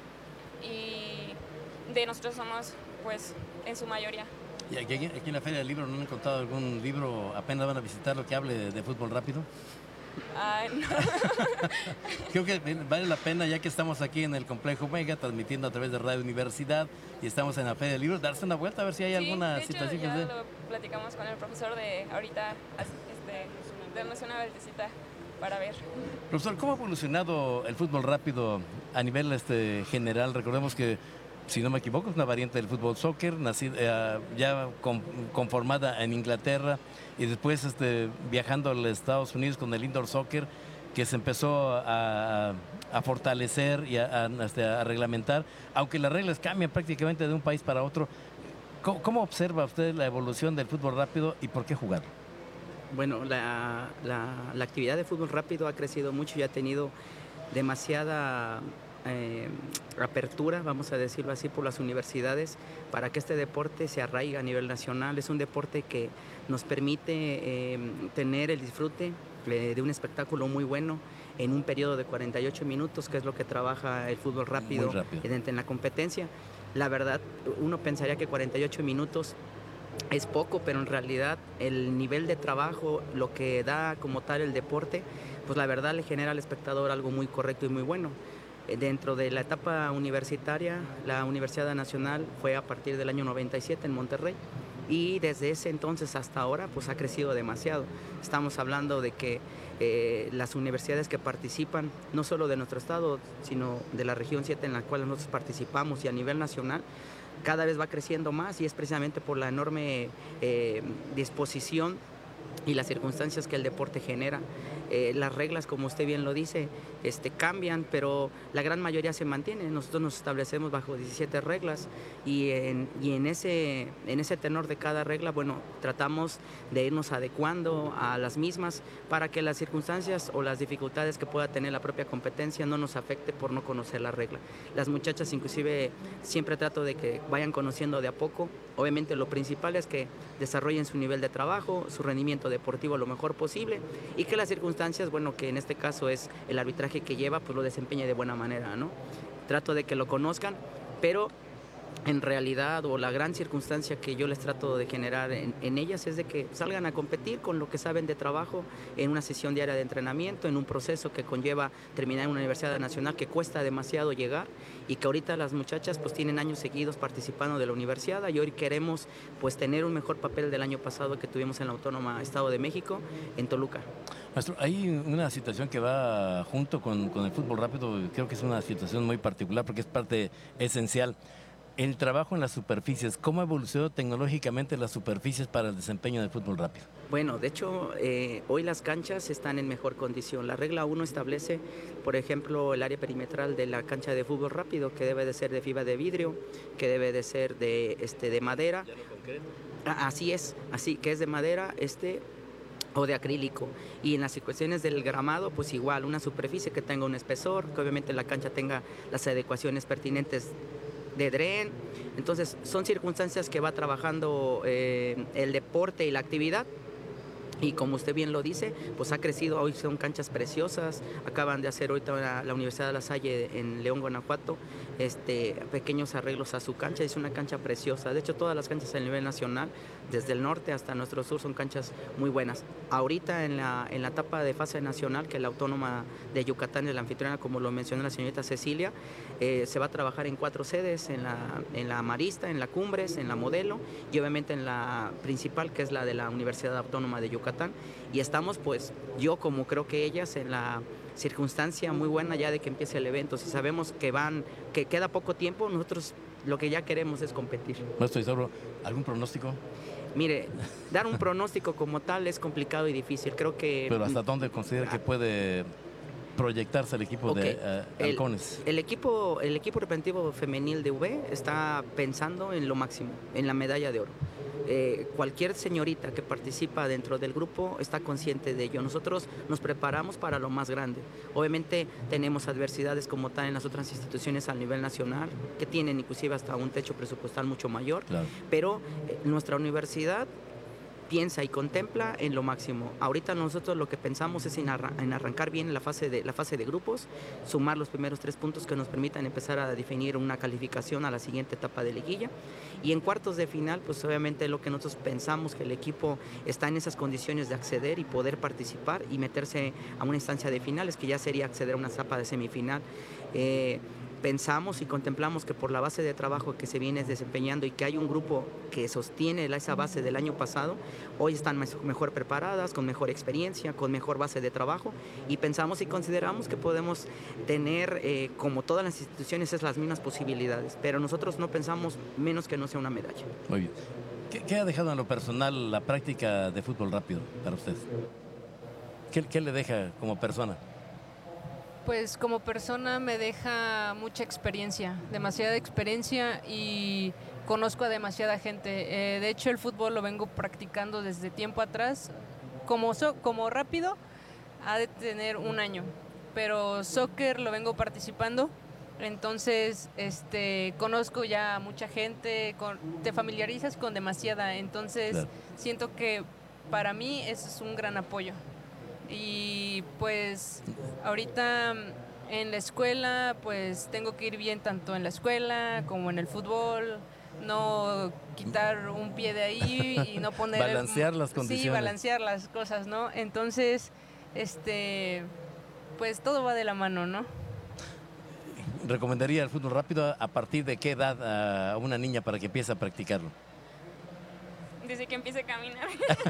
y de nosotros somos pues en su mayoría. ¿Y aquí, aquí en la Feria del Libro no han encontrado algún libro, apenas van a visitarlo, que hable de, de fútbol rápido? Ay, no. Creo que vale la pena, ya que estamos aquí en el Complejo Mega, transmitiendo a través de Radio Universidad y estamos en la Feria del Libro, darse una vuelta a ver si hay Sí, alguna de hecho, situación que ya se... lo platicamos con el profesor de ahorita, este, darnos una vueltecita para ver. Profesor, ¿cómo ha evolucionado el fútbol rápido a nivel este, general? Recordemos que, si no me equivoco, es una variante del fútbol soccer, nacida, eh, ya con- conformada en Inglaterra y después este, viajando a los Estados Unidos con el indoor soccer, que se empezó a, a fortalecer y a, a, este, a reglamentar, aunque las reglas cambian prácticamente de un país para otro. ¿Cómo, cómo observa usted la evolución del fútbol rápido y por qué jugarlo? Bueno, la, la- la actividad de fútbol rápido ha crecido mucho y ha tenido demasiada eh, apertura, vamos a decirlo así, por las universidades para que este deporte se arraigue a nivel nacional. Es un deporte que nos permite eh, tener el disfrute eh, de un espectáculo muy bueno en un periodo de cuarenta y ocho minutos, que es lo que trabaja el fútbol rápido, Muy rápido. en, en la competencia. La verdad, uno pensaría que cuarenta y ocho minutos es poco, pero en realidad el nivel de trabajo, lo que da como tal el deporte, pues la verdad le genera al espectador algo muy correcto y muy bueno. Eh, Dentro de la etapa universitaria, la Universidad Nacional fue a partir del año noventa y siete en Monterrey y desde ese entonces hasta ahora pues ha crecido demasiado. Estamos hablando de que eh, las universidades que participan, no solo de nuestro estado, sino de la región siete en la cual nosotros participamos y a nivel nacional, cada vez va creciendo más y es precisamente por la enorme eh, disposición y las circunstancias que el deporte genera. Eh, las reglas, como usted bien lo dice, este, cambian, pero la gran mayoría se mantiene. Nosotros nos establecemos bajo diecisiete reglas y, en, y en, ese, en ese tenor de cada regla, bueno, tratamos de irnos adecuando a las mismas para que las circunstancias o las dificultades que pueda tener la propia competencia no nos afecte por no conocer la regla. Las muchachas inclusive siempre trato de que vayan conociendo de a poco. Obviamente lo principal es que desarrollen su nivel de trabajo, su rendimiento deportivo lo mejor posible y que las circunstancias, bueno, que en este caso es el arbitraje que lleva, pues lo desempeñe de buena manera, ¿no? Trato de que lo conozcan, pero en realidad, o la gran circunstancia que yo les trato de generar en, en ellas es de que salgan a competir con lo que saben de trabajo en una sesión diaria de entrenamiento, en un proceso que conlleva terminar en una universidad nacional que cuesta demasiado llegar y que ahorita las muchachas pues tienen años seguidos participando de la universidad y hoy queremos pues tener un mejor papel del año pasado que tuvimos en la Autónoma Estado de México en Toluca. Maestro, hay una situación que va junto con, con el fútbol rápido, creo que es una situación muy particular porque es parte esencial. El trabajo en las superficies, ¿cómo ha evolucionado tecnológicamente las superficies para el desempeño del fútbol rápido? Bueno, de hecho, eh, hoy las canchas están en mejor condición. La regla uno establece, por ejemplo, el área perimetral de la cancha de fútbol rápido, que debe de ser de fibra de vidrio, que debe de ser de, este, de madera. Ah, así es, así que es de madera, este... o de acrílico, y en las cuestiones del gramado pues igual, una superficie que tenga un espesor, que obviamente la cancha tenga las adecuaciones pertinentes de dren. Entonces son circunstancias que va trabajando eh, el deporte y la actividad. Y como usted bien lo dice, pues ha crecido, hoy son canchas preciosas, acaban de hacer ahorita la, la Universidad de La Salle en León, Guanajuato, este, pequeños arreglos a su cancha, es una cancha preciosa. De hecho, todas las canchas a nivel nacional, desde el norte hasta nuestro sur, son canchas muy buenas. Ahorita en la, en la etapa de fase nacional, que la Autónoma de Yucatán es la anfitriona, como lo mencionó la señorita Cecilia, eh, se va a trabajar en cuatro sedes, en la, en la Marista, en la Cumbres, en la Modelo y obviamente en la principal, que es la de la Universidad Autónoma de Yucatán. Y estamos, pues, yo como creo que ellas, en la circunstancia muy buena ya de que empiece el evento. Si sabemos que van, que queda poco tiempo, nosotros lo que ya queremos es competir. Maestro Isauro, ¿algún pronóstico? Mire, dar un pronóstico como tal es complicado y difícil. Creo que... ¿Pero hasta dónde considera que puede proyectarse el equipo okay. de uh, Halcones? El, el equipo el equipo representativo femenil de U B está pensando en lo máximo, en la medalla de oro. Eh, cualquier señorita que participa dentro del grupo está consciente de ello. Nosotros nos preparamos para lo más grande. Obviamente tenemos adversidades como tal en las otras instituciones a nivel nacional, que tienen inclusive hasta un techo presupuestal mucho mayor, claro. Pero eh, nuestra universidad piensa y contempla en lo máximo. Ahorita nosotros lo que pensamos es en, arran en arrancar bien la fase, de, la fase de grupos, sumar los primeros tres puntos que nos permitan empezar a definir una calificación a la siguiente etapa de liguilla. Y en cuartos de final, pues obviamente lo que nosotros pensamos que el equipo está en esas condiciones de acceder y poder participar y meterse a una instancia de finales, que ya sería acceder a una etapa de semifinal. Eh, Pensamos y contemplamos que por la base de trabajo que se viene desempeñando y que hay un grupo que sostiene esa base del año pasado, hoy están mejor preparadas, con mejor experiencia, con mejor base de trabajo, y pensamos y consideramos que podemos tener, eh, como todas las instituciones, es las mismas posibilidades, pero nosotros no pensamos menos que no sea una medalla. Muy bien. ¿Qué, qué ha dejado en lo personal la práctica de fútbol rápido para usted? ¿Qué, qué le deja como persona? Pues como persona me deja mucha experiencia, demasiada experiencia, y conozco a demasiada gente. Eh, de hecho, el fútbol lo vengo practicando desde tiempo atrás. Como, so, como rápido ha de tener un año, pero soccer lo vengo participando. Entonces, este, conozco ya a mucha gente, con, te familiarizas con demasiada. Entonces, claro. Siento que para mí eso es un gran apoyo. Y pues ahorita en la escuela pues tengo que ir bien tanto en la escuela como en el fútbol, no quitar un pie de ahí y no poner... balancear las condiciones. Sí, balancear las cosas, ¿no? Entonces, este, pues todo va de la mano, ¿no? ¿Recomendaría el fútbol rápido a partir de qué edad a una niña para que empiece a practicarlo? Desde que empiece a caminar.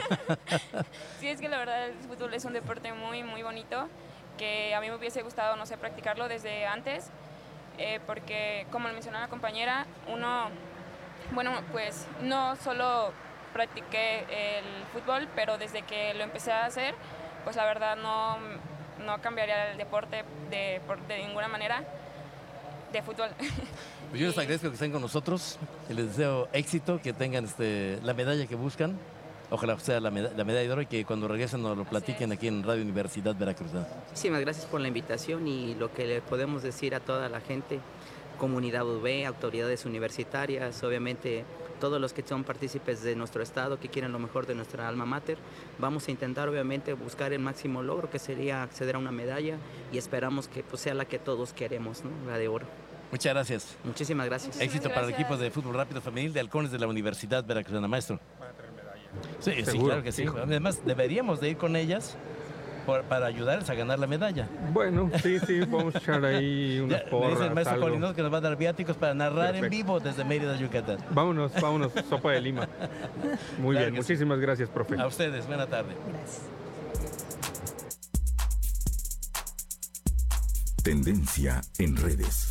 Sí, es que la verdad el fútbol es un deporte muy, muy bonito, que a mí me hubiese gustado, no sé, practicarlo desde antes, eh, porque como lo mencionó la compañera, uno Bueno, pues no solo practiqué el fútbol, pero desde que lo empecé a hacer, pues la verdad no, no cambiaría el deporte de, por, de ninguna manera de fútbol. Pues yo les agradezco que estén con nosotros, y les deseo éxito, que tengan este, la medalla que buscan. Ojalá sea la, med la medalla de oro y que cuando regresen nos lo platiquen aquí en Radio Universidad Veracruzana. Muchísimas gracias por la invitación y lo que le podemos decir a toda la gente, comunidad U B, autoridades universitarias, obviamente todos los que son partícipes de nuestro estado, que quieren lo mejor de nuestra alma mater. Vamos a intentar obviamente buscar el máximo logro, que sería acceder a una medalla, y esperamos que pues, sea la que todos queremos, ¿no? La de oro. Muchas gracias. Muchísimas gracias. Éxito Muchísimas para el gracias. equipo de fútbol rápido femenil de Halcones de la Universidad Veracruzana, maestro. Sí, sí, Seguro, claro que sí. hijo. Además, deberíamos de ir con ellas por, para ayudarles a ganar la medalla. Bueno, sí, sí, vamos a echar ahí unas Ya, me porras, dice el maestro algo. Colinoz que nos va a dar viáticos para narrar Perfecto. en vivo desde Mérida, Yucatán. Vámonos, vámonos, sopa de lima. Muy Claro bien, que sí. muchísimas gracias, profe. A ustedes, buena tarde. Gracias. Tendencia en redes.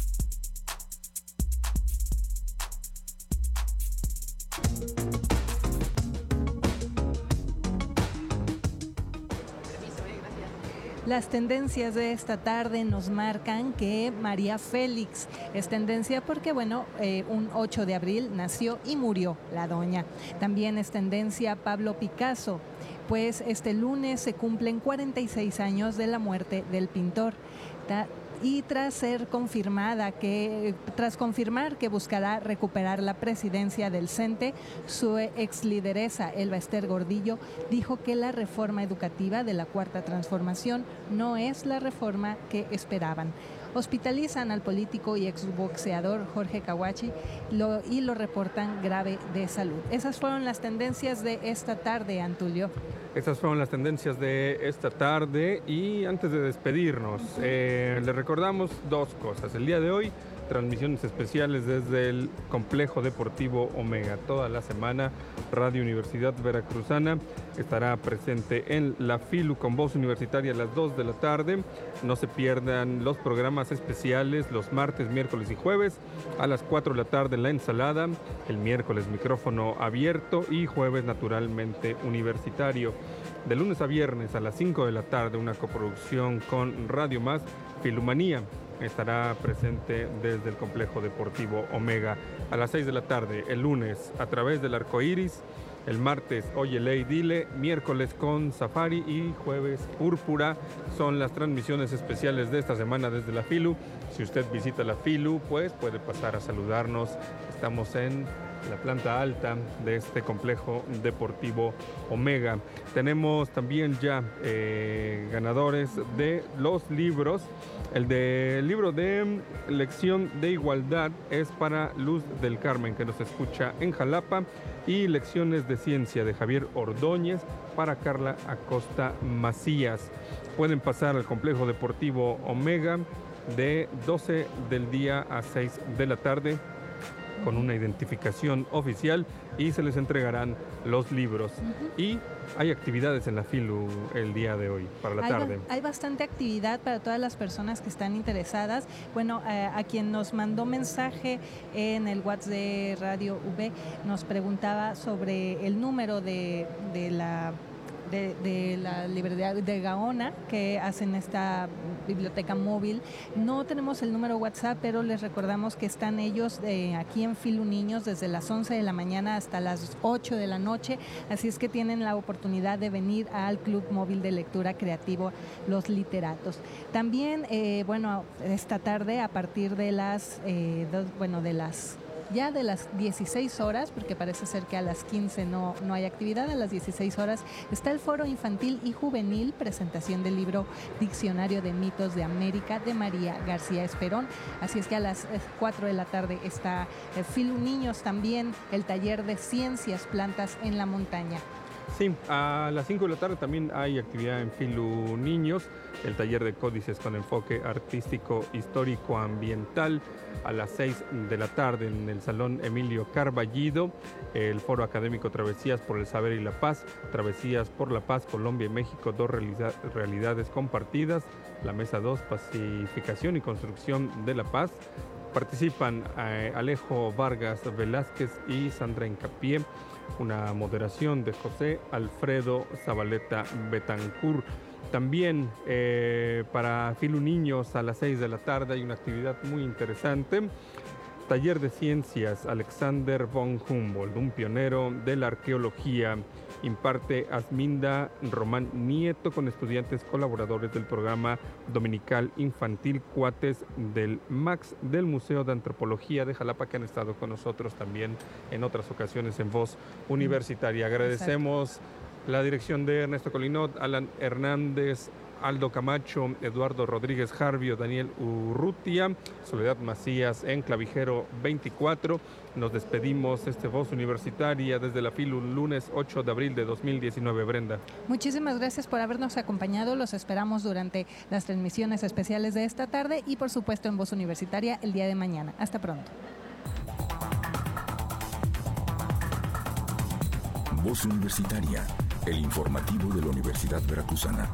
Las tendencias de esta tarde nos marcan que María Félix es tendencia porque, bueno, eh, un ocho de abril nació y murió la doña. También es tendencia Pablo Picasso, pues este lunes se cumplen cuarenta y seis años de la muerte del pintor. Ta Y tras ser confirmada que, tras confirmar que buscará recuperar la presidencia del CENTE, su ex lideresa, Elba Ester Gordillo, dijo que la reforma educativa de la Cuarta Transformación no es la reforma que esperaban. Hospitalizan al político y exboxeador Jorge Kawachi lo, y lo reportan grave de salud. Esas fueron las tendencias de esta tarde, Antulio. Estas fueron las tendencias de esta tarde y antes de despedirnos, eh, les recordamos dos cosas. El día de hoy, transmisiones especiales desde el Complejo Deportivo Omega. Toda la semana, Radio Universidad Veracruzana estará presente en la FILU con voz universitaria a las dos de la tarde. No se pierdan los programas especiales los martes, miércoles y jueves. A las cuatro de la tarde, La Ensalada. El miércoles, micrófono abierto y jueves, naturalmente, universitario. De lunes a viernes a las cinco de la tarde, una coproducción con Radio Más, Filumanía estará presente desde el Complejo Deportivo Omega. A las seis de la tarde, el lunes, a través del Arco Iris. El martes, Oye Ley Dile. Miércoles con Safari y jueves Púrpura. Son las transmisiones especiales de esta semana desde la FILU. Si usted visita la FILU, pues puede pasar a saludarnos. Estamos en la planta alta de este Complejo Deportivo Omega. Tenemos también ya eh, ganadores de los libros. El del libro de Lección de Igualdad es para Luz del Carmen, que nos escucha en Jalapa, y Lecciones de Ciencia de Javier Ordóñez para Carla Acosta Macías. Pueden pasar al Complejo Deportivo Omega de doce del día a seis de la tarde con una identificación oficial y se les entregarán los libros. Uh-huh. Y hay actividades en la FILU el día de hoy, para la hay tarde. Ba- hay bastante actividad para todas las personas que están interesadas. Bueno, eh, a quien nos mandó mensaje en el WhatsApp de Radio V nos preguntaba sobre el número de, de la... De, de la librería de Gaona, que hacen esta biblioteca móvil. No tenemos el número WhatsApp, pero les recordamos que están ellos eh, aquí en Filu Niños desde las once de la mañana hasta las ocho de la noche, así es que tienen la oportunidad de venir al Club Móvil de Lectura Creativo Los Literatos. También, eh, bueno, esta tarde a partir de las, eh, dos, bueno, de las ya de las dieciséis horas, porque parece ser que a las quince no, no hay actividad, a las dieciséis horas está el Foro Infantil y Juvenil, presentación del libro Diccionario de Mitos de América de María García Esperón. Así es que a las cuatro de la tarde está eh, Filu Niños también, el taller de Ciencias Plantas en la Montaña. Sí, a las cinco de la tarde también hay actividad en Filu Niños, el taller de códices con enfoque artístico, histórico, ambiental. A las seis de la tarde en el Salón Emilio Carballido, el Foro Académico Travesías por el Saber y la Paz, Travesías por la Paz, Colombia y México, dos realidad, realidades compartidas. La Mesa dos, Pacificación y Construcción de la Paz. Participan eh, Alejo Vargas Velázquez y Sandra Incapié. Una moderación de José Alfredo Zabaleta Betancur. También eh, para Filu Niños a las seis de la tarde hay una actividad muy interesante. Taller de Ciencias Alexander von Humboldt, un pionero de la arqueología. Imparte Asminda Román Nieto con estudiantes colaboradores del programa dominical infantil Cuates del MAX del Museo de Antropología de Jalapa, que han estado con nosotros también en otras ocasiones en Voz Universitaria. Agradecemos Exacto. la dirección de Ernesto Colinot, Alan Hernández, Aldo Camacho, Eduardo Rodríguez Jarvio, Daniel Urrutia, Soledad Macías en Clavijero veinticuatro. Nos despedimos este Voz Universitaria desde la FILU lunes ocho de abril de dos mil diecinueve. Brenda. Muchísimas gracias por habernos acompañado. Los esperamos durante las transmisiones especiales de esta tarde y por supuesto en Voz Universitaria el día de mañana. Hasta pronto. Voz Universitaria, el informativo de la Universidad Veracruzana.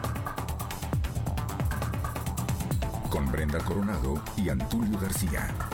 Con Brenda Coronado y Antulio García.